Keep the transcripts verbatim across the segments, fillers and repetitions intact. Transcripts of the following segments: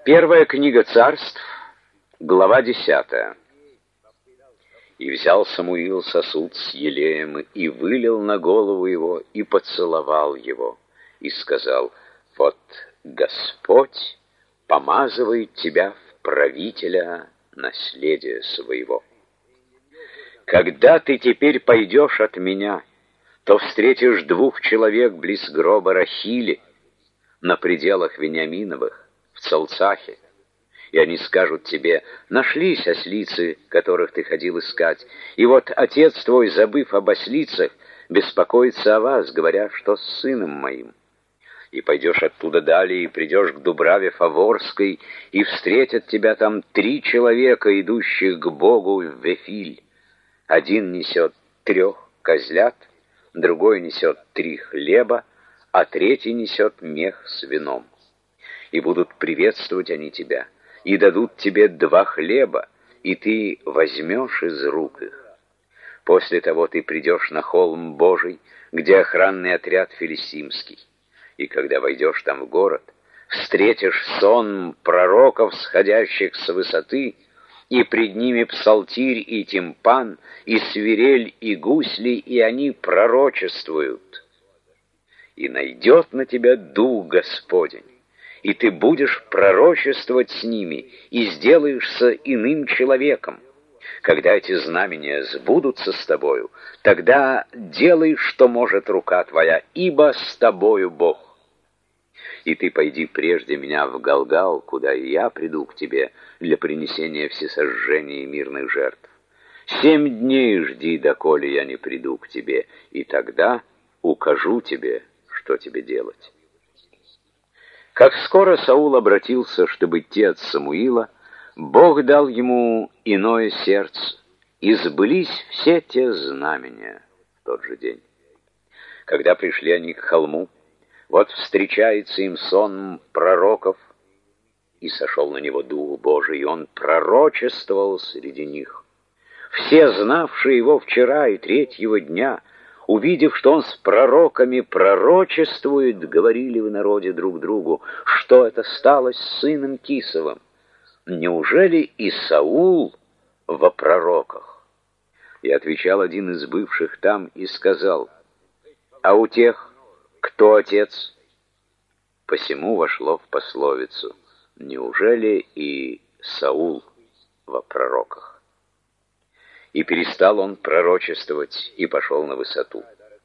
Первая книга Царств, глава десятая. «И взял Самуил сосуд с елеем, и вылил на голову его, и поцеловал его, и сказал: вот Господь помазывает тебя в правителя наследия своего. Когда ты теперь пойдешь от меня, то встретишь двух человек близ гроба Рахили на пределах Вениаминовых, в Цалцахе, и они скажут тебе: нашлись ослицы, которых ты ходил искать, и вот отец твой, забыв об ослицах, беспокоится о вас, говоря, что с сыном моим. И пойдешь оттуда далее, и придешь к Дубраве Фаворской, и встретят тебя там три человека, идущих к Богу в Вефиль. Один несет трех козлят, другой несет три хлеба, а третий несет мех с вином. И будут приветствовать они тебя, и дадут тебе два хлеба, и ты возьмешь из рук их. После того ты придешь на холм Божий, где охранный отряд филистимский. И когда войдешь там в город, встретишь сон пророков, сходящих с высоты, и пред ними псалтирь и тимпан, и свирель, и гусли, и они пророчествуют. И найдет на тебя дух Господень, и ты будешь пророчествовать с ними, и сделаешься иным человеком. Когда эти знамения сбудутся с тобою, тогда делай, что может рука твоя, ибо с тобою Бог. И ты пойди прежде меня в Галгал, куда и я приду к тебе для принесения всесожжения и мирных жертв. Семь дней жди, доколе я не приду к тебе, и тогда укажу тебе, что тебе делать». Как скоро Саул обратился, чтобы идти от Самуила, Бог дал ему иное сердце, и сбылись все те знамения в тот же день. Когда пришли они к холму, вот встречается им сон пророков, и сошел на него Дух Божий, и он пророчествовал среди них. Все, знавшие его вчера и третьего дня, увидев, что он с пророками пророчествует, говорили в народе друг другу: что это стало с сыном Кисовым? Неужели и Саул во пророках? И отвечал один из бывших там и сказал: а у тех кто отец? Посему вошло в пословицу: неужели и Саул во пророках? И перестал он пророчествовать, и пошел на высоту.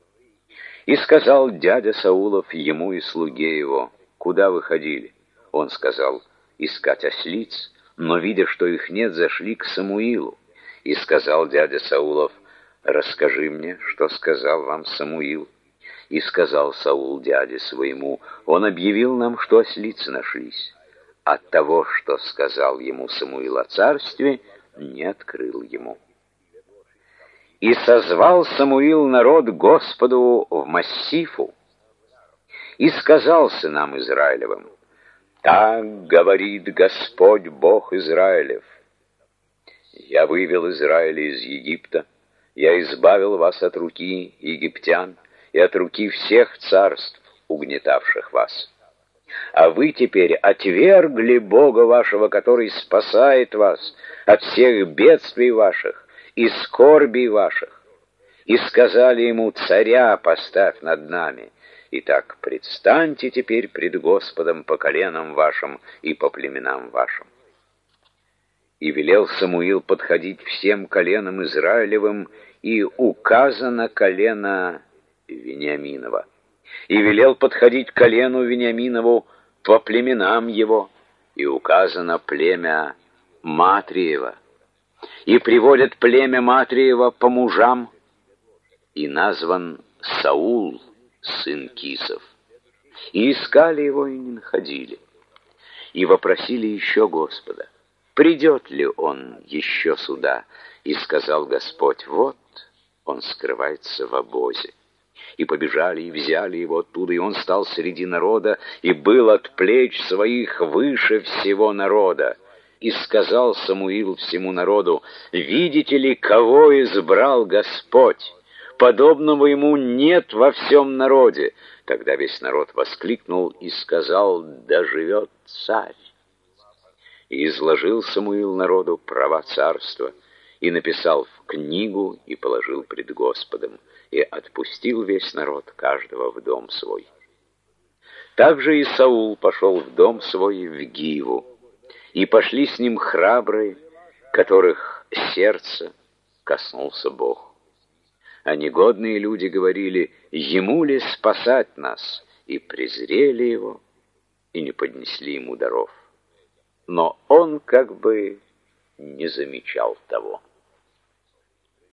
И сказал дядя Саулов ему и слуге его: куда вы ходили? Он сказал: искать ослиц, но, видя, что их нет, зашли к Самуилу. И сказал дядя Саулов: расскажи мне, что сказал вам Самуил. И сказал Саул дяде своему: он объявил нам, что ослицы нашлись. От того, что сказал ему Самуил о царстве, не открыл ему. И созвал Самуил народ Господу в Массифу, и сказал сынам Израилевым: так говорит Господь Бог Израилев: я вывел Израиля из Египта, я избавил вас от руки египтян и от руки всех царств, угнетавших вас. А вы теперь отвергли Бога вашего, который спасает вас от всех бедствий ваших и скорбей ваших, и сказали ему: царя поставь над нами. Итак, предстаньте теперь пред Господом по коленам вашим и по племенам вашим. И велел Самуил подходить всем коленам Израилевым, и указано колено Вениаминова. И велел подходить колену Вениаминову по племенам его, и указано племя Матриева. И приводят племя Матриева по мужам, и назван Саул, сын Кисов. И искали его, и не находили. И вопросили еще Господа: придет ли он еще сюда? И сказал Господь: вот он скрывается в обозе. И побежали, и взяли его оттуда, и он стал среди народа, и был от плеч своих выше всего народа. И сказал Самуил всему народу: видите ли, кого избрал Господь? Подобного ему нет во всем народе. Тогда весь народ воскликнул и сказал: да живет царь. И изложил Самуил народу права царства, и написал в книгу, и положил пред Господом, и отпустил весь народ, каждого в дом свой. Также и Саул пошел в дом свой в Гиву, и пошли с ним храбрые, которых сердце коснулся Бог. А негодные люди говорили: ему ли спасать нас? И презрели его, и не поднесли ему даров. Но он как бы не замечал того.